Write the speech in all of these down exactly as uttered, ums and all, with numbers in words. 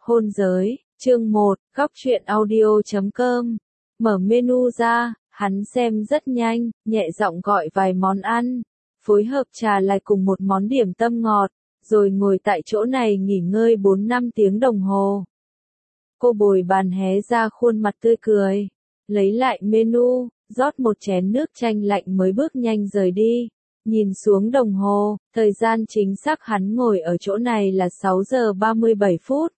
Hôn giới, chương một, góc truyện audio chấm com. Mở menu ra, hắn xem rất nhanh, nhẹ giọng gọi vài món ăn, phối hợp trà lại cùng một món điểm tâm ngọt, rồi ngồi tại chỗ này nghỉ ngơi bốn năm tiếng đồng hồ. Cô bồi bàn hé ra khuôn mặt tươi cười, lấy lại menu, rót một chén nước chanh lạnh mới bước nhanh rời đi. Nhìn xuống đồng hồ, thời gian chính xác hắn ngồi ở chỗ này là sáu giờ ba mươi bảy phút.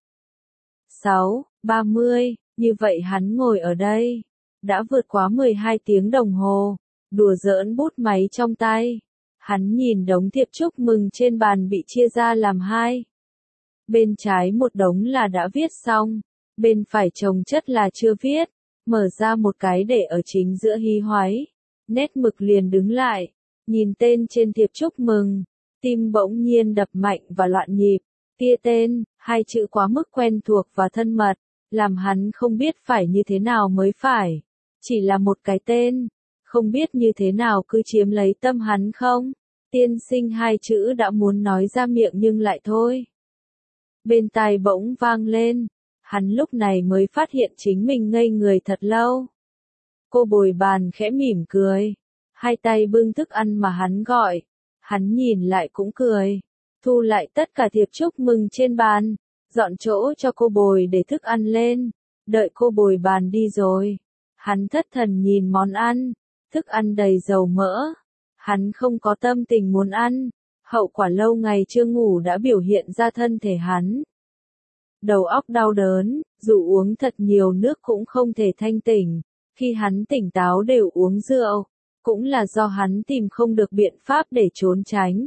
sáu, ba mươi, như vậy hắn ngồi ở đây, đã vượt quá mười hai tiếng đồng hồ, đùa giỡn bút máy trong tay. Hắn nhìn đống thiệp chúc mừng trên bàn bị chia ra làm hai. Bên trái một đống là đã viết xong, bên phải chồng chất là chưa viết, mở ra một cái để ở chính giữa hí hoáy. Nét mực liền đứng lại, nhìn tên trên thiệp chúc mừng, tim bỗng nhiên đập mạnh và loạn nhịp. Kia tên, hai chữ quá mức quen thuộc và thân mật, làm hắn không biết phải như thế nào mới phải. Chỉ là một cái tên, không biết như thế nào cứ chiếm lấy tâm hắn không. Tiên sinh hai chữ đã muốn nói ra miệng nhưng lại thôi. Bên tai bỗng vang lên, hắn lúc này mới phát hiện chính mình ngây người thật lâu. Cô bồi bàn khẽ mỉm cười, hai tay bưng thức ăn mà hắn gọi, hắn nhìn lại cũng cười. Thu lại tất cả thiệp chúc mừng trên bàn, dọn chỗ cho cô bồi để thức ăn lên, đợi cô bồi bàn đi rồi. Hắn thất thần nhìn món ăn, thức ăn đầy dầu mỡ, hắn không có tâm tình muốn ăn, hậu quả lâu ngày chưa ngủ đã biểu hiện ra thân thể hắn. Đầu óc đau đớn, dù uống thật nhiều nước cũng không thể thanh tỉnh, khi hắn tỉnh táo đều uống rượu, cũng là do hắn tìm không được biện pháp để trốn tránh.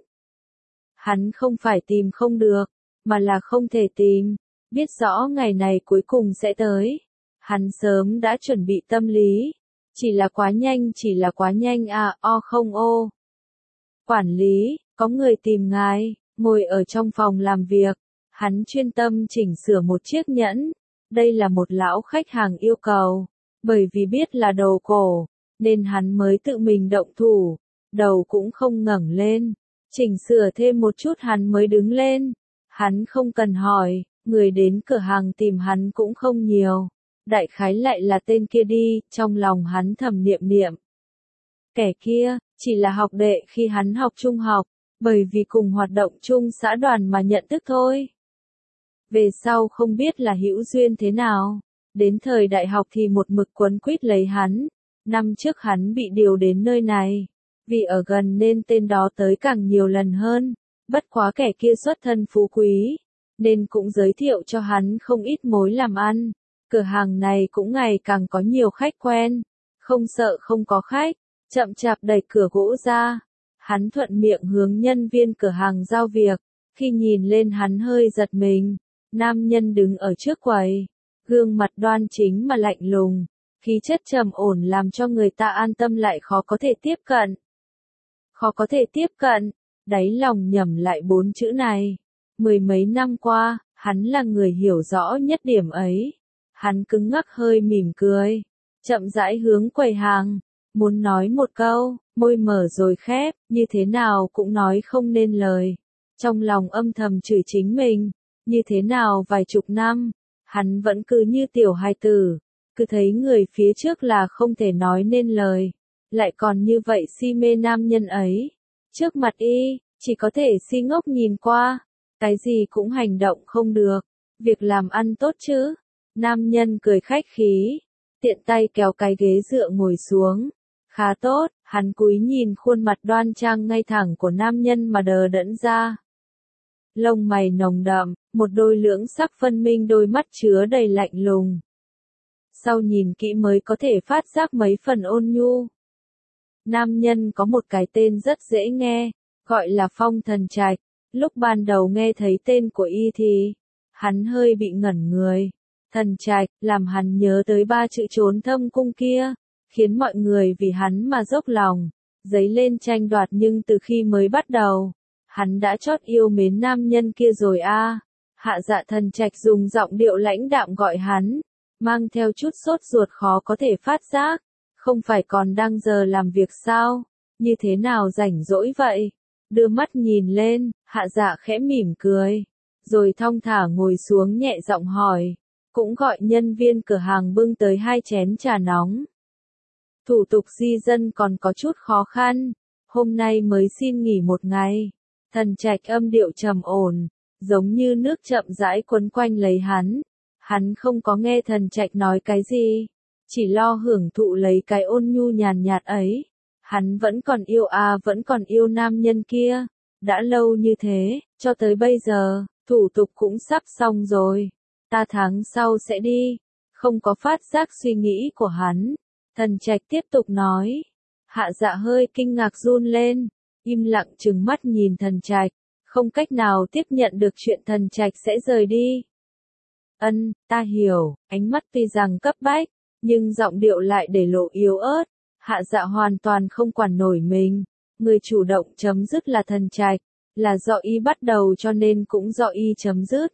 Hắn không phải tìm không được, mà là không thể tìm, biết rõ ngày này cuối cùng sẽ tới. Hắn sớm đã chuẩn bị tâm lý, chỉ là quá nhanh chỉ là quá nhanh à, o không ô. Quản lý, có người tìm ngài, ngồi ở trong phòng làm việc, hắn chuyên tâm chỉnh sửa một chiếc nhẫn, đây là một lão khách hàng yêu cầu, bởi vì biết là đầu cổ, nên hắn mới tự mình động thủ, đầu cũng không ngẩng lên. Chỉnh sửa thêm một chút hắn mới đứng lên. Hắn không cần hỏi, người đến cửa hàng tìm hắn cũng không nhiều. Đại khái lại là tên kia đi, trong lòng hắn thầm niệm niệm. Kẻ kia, chỉ là học đệ khi hắn học trung học, bởi vì cùng hoạt động chung xã đoàn mà nhận thức thôi. Về sau không biết là hữu duyên thế nào, đến thời đại học thì một mực quấn quýt lấy hắn. Năm trước hắn bị điều đến nơi này. Vì ở gần nên tên đó tới càng nhiều lần hơn, bất quá kẻ kia xuất thân phú quý, nên cũng giới thiệu cho hắn không ít mối làm ăn. Cửa hàng này cũng ngày càng có nhiều khách quen, không sợ không có khách, chậm chạp đẩy cửa gỗ ra. Hắn thuận miệng hướng nhân viên cửa hàng giao việc, khi nhìn lên hắn hơi giật mình. Nam nhân đứng ở trước quầy, gương mặt đoan chính mà lạnh lùng, khí chất trầm ổn làm cho người ta an tâm lại khó có thể tiếp cận. Khó có thể tiếp cận, đáy lòng nhẩm lại bốn chữ này. Mười mấy năm qua, hắn là người hiểu rõ nhất điểm ấy. Hắn cứng ngắc hơi mỉm cười, chậm rãi hướng quầy hàng, muốn nói một câu, môi mở rồi khép, như thế nào cũng nói không nên lời. Trong lòng âm thầm chửi chính mình, như thế nào vài chục năm, hắn vẫn cứ như tiểu hài tử, cứ thấy người phía trước là không thể nói nên lời. Lại còn như vậy si mê nam nhân ấy. Trước mặt y, chỉ có thể si ngốc nhìn qua. Cái gì cũng hành động không được. Việc làm ăn tốt chứ. Nam nhân cười khách khí. Tiện tay kéo cái ghế dựa ngồi xuống. Khá tốt, hắn cúi nhìn khuôn mặt đoan trang ngay thẳng của nam nhân mà đờ đẫn ra. Lông mày nồng đậm, một đôi lưỡng sắc phân minh đôi mắt chứa đầy lạnh lùng. Sau nhìn kỹ mới có thể phát giác mấy phần ôn nhu. Nam nhân có một cái tên rất dễ nghe, gọi là Phong Thần Trạch. Lúc ban đầu nghe thấy tên của y thì, hắn hơi bị ngẩn người. Thần Trạch, làm hắn nhớ tới ba chữ trốn thâm cung kia, khiến mọi người vì hắn mà dốc lòng, dấy lên tranh đoạt nhưng từ khi mới bắt đầu, hắn đã chót yêu mến nam nhân kia rồi a. À. Hạ Dạ Thần Trạch dùng giọng điệu lãnh đạm gọi hắn, mang theo chút sốt ruột khó có thể phát giác. Không phải còn đang giờ làm việc sao? Như thế nào rảnh rỗi vậy? Đưa mắt nhìn lên, Hạ Dạ khẽ mỉm cười. rồi thong thả ngồi xuống nhẹ giọng hỏi, cũng gọi nhân viên cửa hàng bưng tới hai chén trà nóng. Thủ tục di dân còn có chút khó khăn, hôm nay mới xin nghỉ một ngày. Thần Trạch âm điệu trầm ổn, giống như nước chậm rãi quấn quanh lấy hắn. Hắn không có nghe Thần Trạch nói cái gì, chỉ lo hưởng thụ lấy cái ôn nhu nhàn nhạt ấy. Hắn vẫn còn yêu à vẫn còn yêu nam nhân kia, đã lâu như thế, cho tới bây giờ, thủ tục cũng sắp xong rồi. Ta tháng sau sẽ đi, không có phát giác suy nghĩ của hắn. Thần Trạch tiếp tục nói. Hạ Dạ hơi kinh ngạc run lên, im lặng trừng mắt nhìn Thần Trạch, không cách nào tiếp nhận được chuyện Thần Trạch sẽ rời đi. Ân, ta hiểu, ánh mắt tuy rằng cấp bách, nhưng giọng điệu lại để lộ yếu ớt. Hạ Dạ hoàn toàn không quản nổi mình, người chủ động chấm dứt là Thần Trạch, là do y bắt đầu cho nên cũng do y chấm dứt.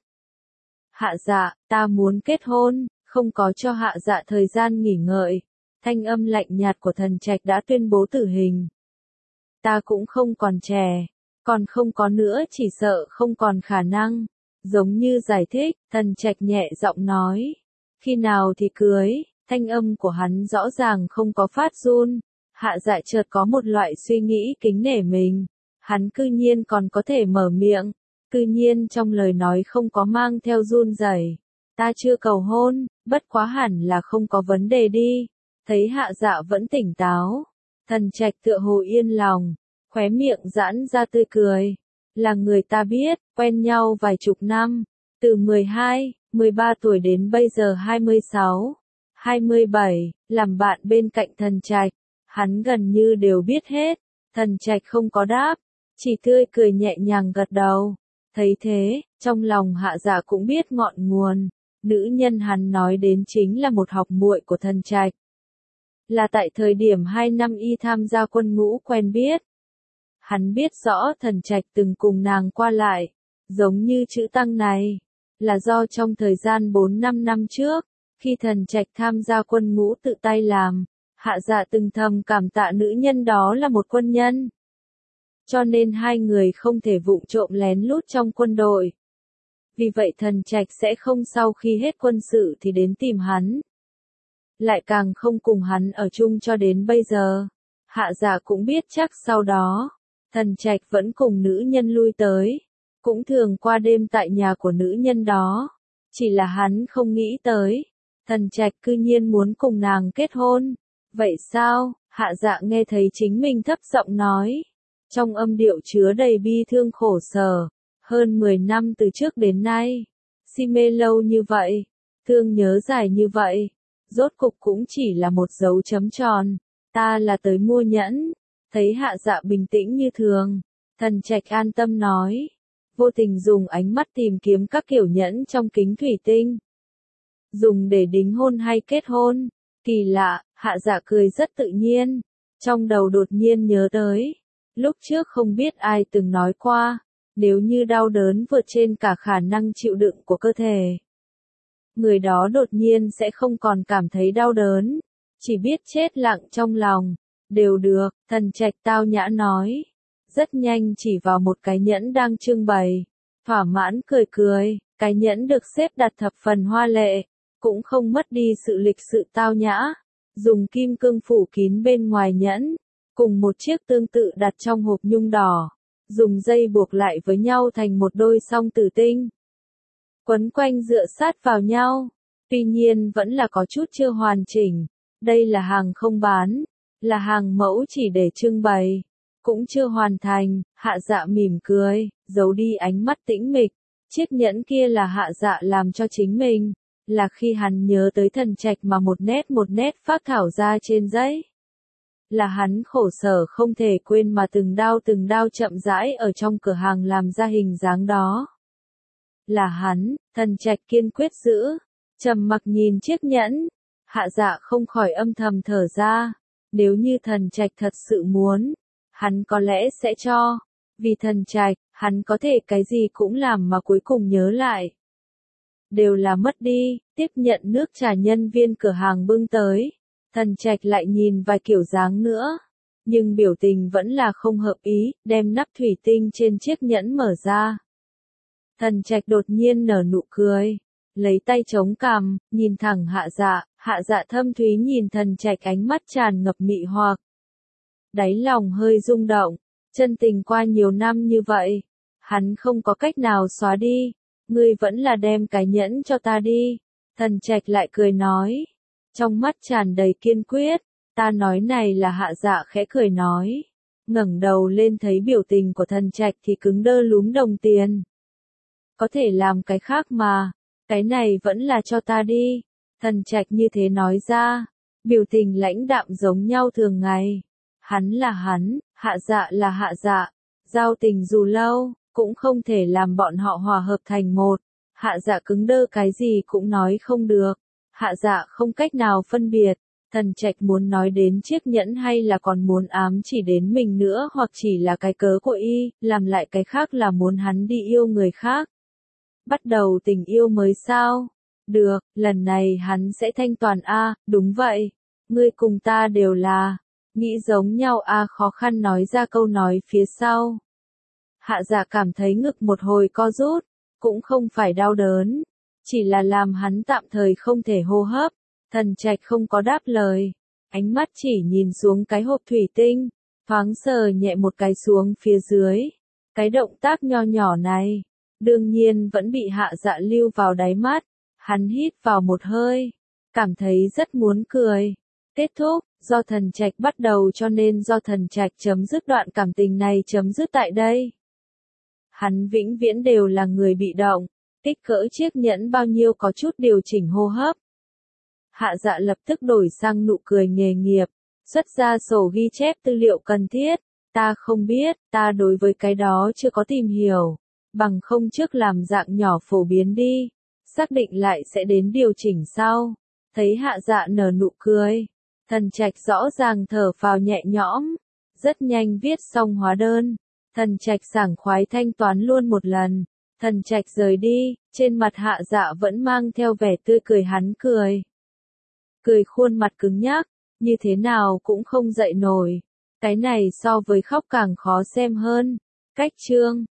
Hạ Dạ, ta muốn kết hôn, không có cho Hạ Dạ thời gian nghỉ ngợi. Thanh âm lạnh nhạt của Thần Trạch đã tuyên bố tử hình. Ta cũng không còn trẻ, còn không có nữa chỉ sợ không còn khả năng. Giống như giải thích, Thần Trạch nhẹ giọng nói. Khi nào thì cưới, thanh âm của hắn rõ ràng không có phát run. Hạ Dạ chợt có một loại suy nghĩ kính nể mình. Hắn cư nhiên còn có thể mở miệng, cư nhiên trong lời nói không có mang theo run rẩy. Ta chưa cầu hôn, bất quá hẳn là không có vấn đề đi. Thấy Hạ Dạ vẫn tỉnh táo, Thần Trạch tựa hồ yên lòng, khóe miệng giãn ra tươi cười. Là người ta biết, quen nhau vài chục năm, từ mười hai, mười ba tuổi đến bây giờ hai mươi sáu, hai mươi bảy, làm bạn bên cạnh Thần Trạch, hắn gần như đều biết hết. Thần Trạch không có đáp, chỉ tươi cười nhẹ nhàng gật đầu. Thấy thế, trong lòng Hạ Dạ cũng biết ngọn nguồn, nữ nhân hắn nói đến chính là một học muội của Thần Trạch. Là tại thời điểm hai năm y tham gia quân ngũ quen biết. Hắn biết rõ Thần Trạch từng cùng nàng qua lại, giống như chữ tăng này, là do trong thời gian bốn năm năm trước, khi Thần Trạch tham gia quân ngũ tự tay làm, Hạ Dạ từng thầm cảm tạ nữ nhân đó là một quân nhân. Cho nên hai người không thể vụng trộm lén lút trong quân đội. Vì vậy Thần Trạch sẽ không sau khi hết quân sự thì đến tìm hắn. Lại càng không cùng hắn ở chung cho đến bây giờ. Hạ Dạ cũng biết chắc sau đó, Thần Trạch vẫn cùng nữ nhân lui tới, cũng thường qua đêm tại nhà của nữ nhân đó. Chỉ là hắn không nghĩ tới, Thần Trạch cư nhiên muốn cùng nàng kết hôn. Vậy sao? Hạ Dạ nghe thấy chính mình thấp giọng nói, trong âm điệu chứa đầy bi thương khổ sở. Hơn mười năm từ trước đến nay, si mê lâu như vậy, thương nhớ dài như vậy, rốt cục cũng chỉ là một dấu chấm tròn. Ta là tới mua nhẫn. Thấy Hạ Dạ bình tĩnh như thường, Thần Trạch an tâm nói, vô tình dùng ánh mắt tìm kiếm các kiểu nhẫn trong kính thủy tinh. Dùng để đính hôn hay kết hôn? Kỳ lạ, Hạ Dạ cười rất tự nhiên, trong đầu đột nhiên nhớ tới. Lúc trước không biết ai từng nói qua, nếu như đau đớn vượt trên cả khả năng chịu đựng của cơ thể, người đó đột nhiên sẽ không còn cảm thấy đau đớn, chỉ biết chết lặng trong lòng. Đều được, Thần Trạch tao nhã nói. Rất nhanh chỉ vào một cái nhẫn đang trưng bày. Thỏa mãn cười cười, cái nhẫn được xếp đặt thập phần hoa lệ, cũng không mất đi sự lịch sự tao nhã. Dùng kim cương phủ kín bên ngoài nhẫn, cùng một chiếc tương tự đặt trong hộp nhung đỏ. Dùng dây buộc lại với nhau thành một đôi song tử tinh. Quấn quanh dựa sát vào nhau, tuy nhiên vẫn là có chút chưa hoàn chỉnh. Đây là hàng không bán, là hàng mẫu chỉ để trưng bày, cũng chưa hoàn thành. Hạ Dạ mỉm cười, giấu đi ánh mắt tĩnh mịch. Chiếc nhẫn kia là Hạ Dạ làm cho chính mình, là khi hắn nhớ tới Thần Trạch mà một nét một nét phác thảo ra trên giấy. Là hắn khổ sở không thể quên mà từng đao từng đao chậm rãi ở trong cửa hàng làm ra hình dáng đó. Là hắn, Thần Trạch kiên quyết giữ, trầm mặc nhìn chiếc nhẫn. Hạ Dạ không khỏi âm thầm thở ra. Nếu như Thần Trạch thật sự muốn, hắn có lẽ sẽ cho. Vì Thần Trạch, hắn có thể cái gì cũng làm mà cuối cùng nhớ lại. Đều là mất đi. Tiếp nhận nước trà nhân viên cửa hàng bưng tới. Thần Trạch lại nhìn vài kiểu dáng nữa. Nhưng biểu tình vẫn là không hợp ý, đem nắp thủy tinh trên chiếc nhẫn mở ra. Thần Trạch đột nhiên nở nụ cười, lấy tay chống cằm, nhìn thẳng Hạ Dạ, Hạ Dạ thâm thúy nhìn Thần Trạch ánh mắt tràn ngập mị hoặc. Đáy lòng hơi rung động, chân tình qua nhiều năm như vậy, hắn không có cách nào xóa đi, ngươi vẫn là đem cái nhẫn cho ta đi. Thần Trạch lại cười nói, trong mắt tràn đầy kiên quyết, ta nói này là Hạ Dạ khẽ cười nói, ngẩng đầu lên thấy biểu tình của Thần Trạch thì cứng đơ lúm đồng tiền. Có thể làm cái khác mà, cái này vẫn là cho ta đi. Thần Trạch như thế nói ra, biểu tình lãnh đạm giống nhau thường ngày. Hắn là hắn, Hạ Dạ là Hạ Dạ, giao tình dù lâu, cũng không thể làm bọn họ hòa hợp thành một. Hạ Dạ cứng đơ cái gì cũng nói không được. Hạ Dạ không cách nào phân biệt, Thần Trạch muốn nói đến chiếc nhẫn hay là còn muốn ám chỉ đến mình nữa, hoặc chỉ là cái cớ của y, làm lại cái khác là muốn hắn đi yêu người khác. Bắt đầu tình yêu mới sao? Được, lần này hắn sẽ thanh toàn a, đúng vậy. Ngươi cùng ta đều là nghĩ giống nhau a, khó khăn nói ra câu nói phía sau. Hạ Dạ cảm thấy ngực một hồi co rút, cũng không phải đau đớn, chỉ là làm hắn tạm thời không thể hô hấp. Thần Trạch không có đáp lời, ánh mắt chỉ nhìn xuống cái hộp thủy tinh, thoáng sờ nhẹ một cái xuống phía dưới. Cái động tác nho nhỏ này, đương nhiên vẫn bị Hạ Dạ lưu vào đáy mắt. Hắn hít vào một hơi, cảm thấy rất muốn cười. Kết thúc, do Thần Trạch bắt đầu cho nên do Thần Trạch chấm dứt đoạn cảm tình này chấm dứt tại đây. Hắn vĩnh viễn đều là người bị động, kích cỡ chiếc nhẫn bao nhiêu có chút điều chỉnh hô hấp. Hạ Dạ lập tức đổi sang nụ cười nghề nghiệp, xuất ra sổ ghi chép tư liệu cần thiết. Ta không biết, ta đối với cái đó chưa có tìm hiểu, bằng không trước làm dạng nhỏ phổ biến đi, xác định lại sẽ đến điều chỉnh sau. Thấy Hạ Dạ nở nụ cười, Thần Trạch rõ ràng thở phào nhẹ nhõm, rất nhanh viết xong hóa đơn. Thần Trạch sảng khoái thanh toán luôn một lần. Thần Trạch rời đi, trên mặt Hạ Dạ vẫn mang theo vẻ tươi cười, hắn cười. Cười khuôn mặt cứng nhắc, như thế nào cũng không dậy nổi. Cái này so với khóc càng khó xem hơn. Cách chương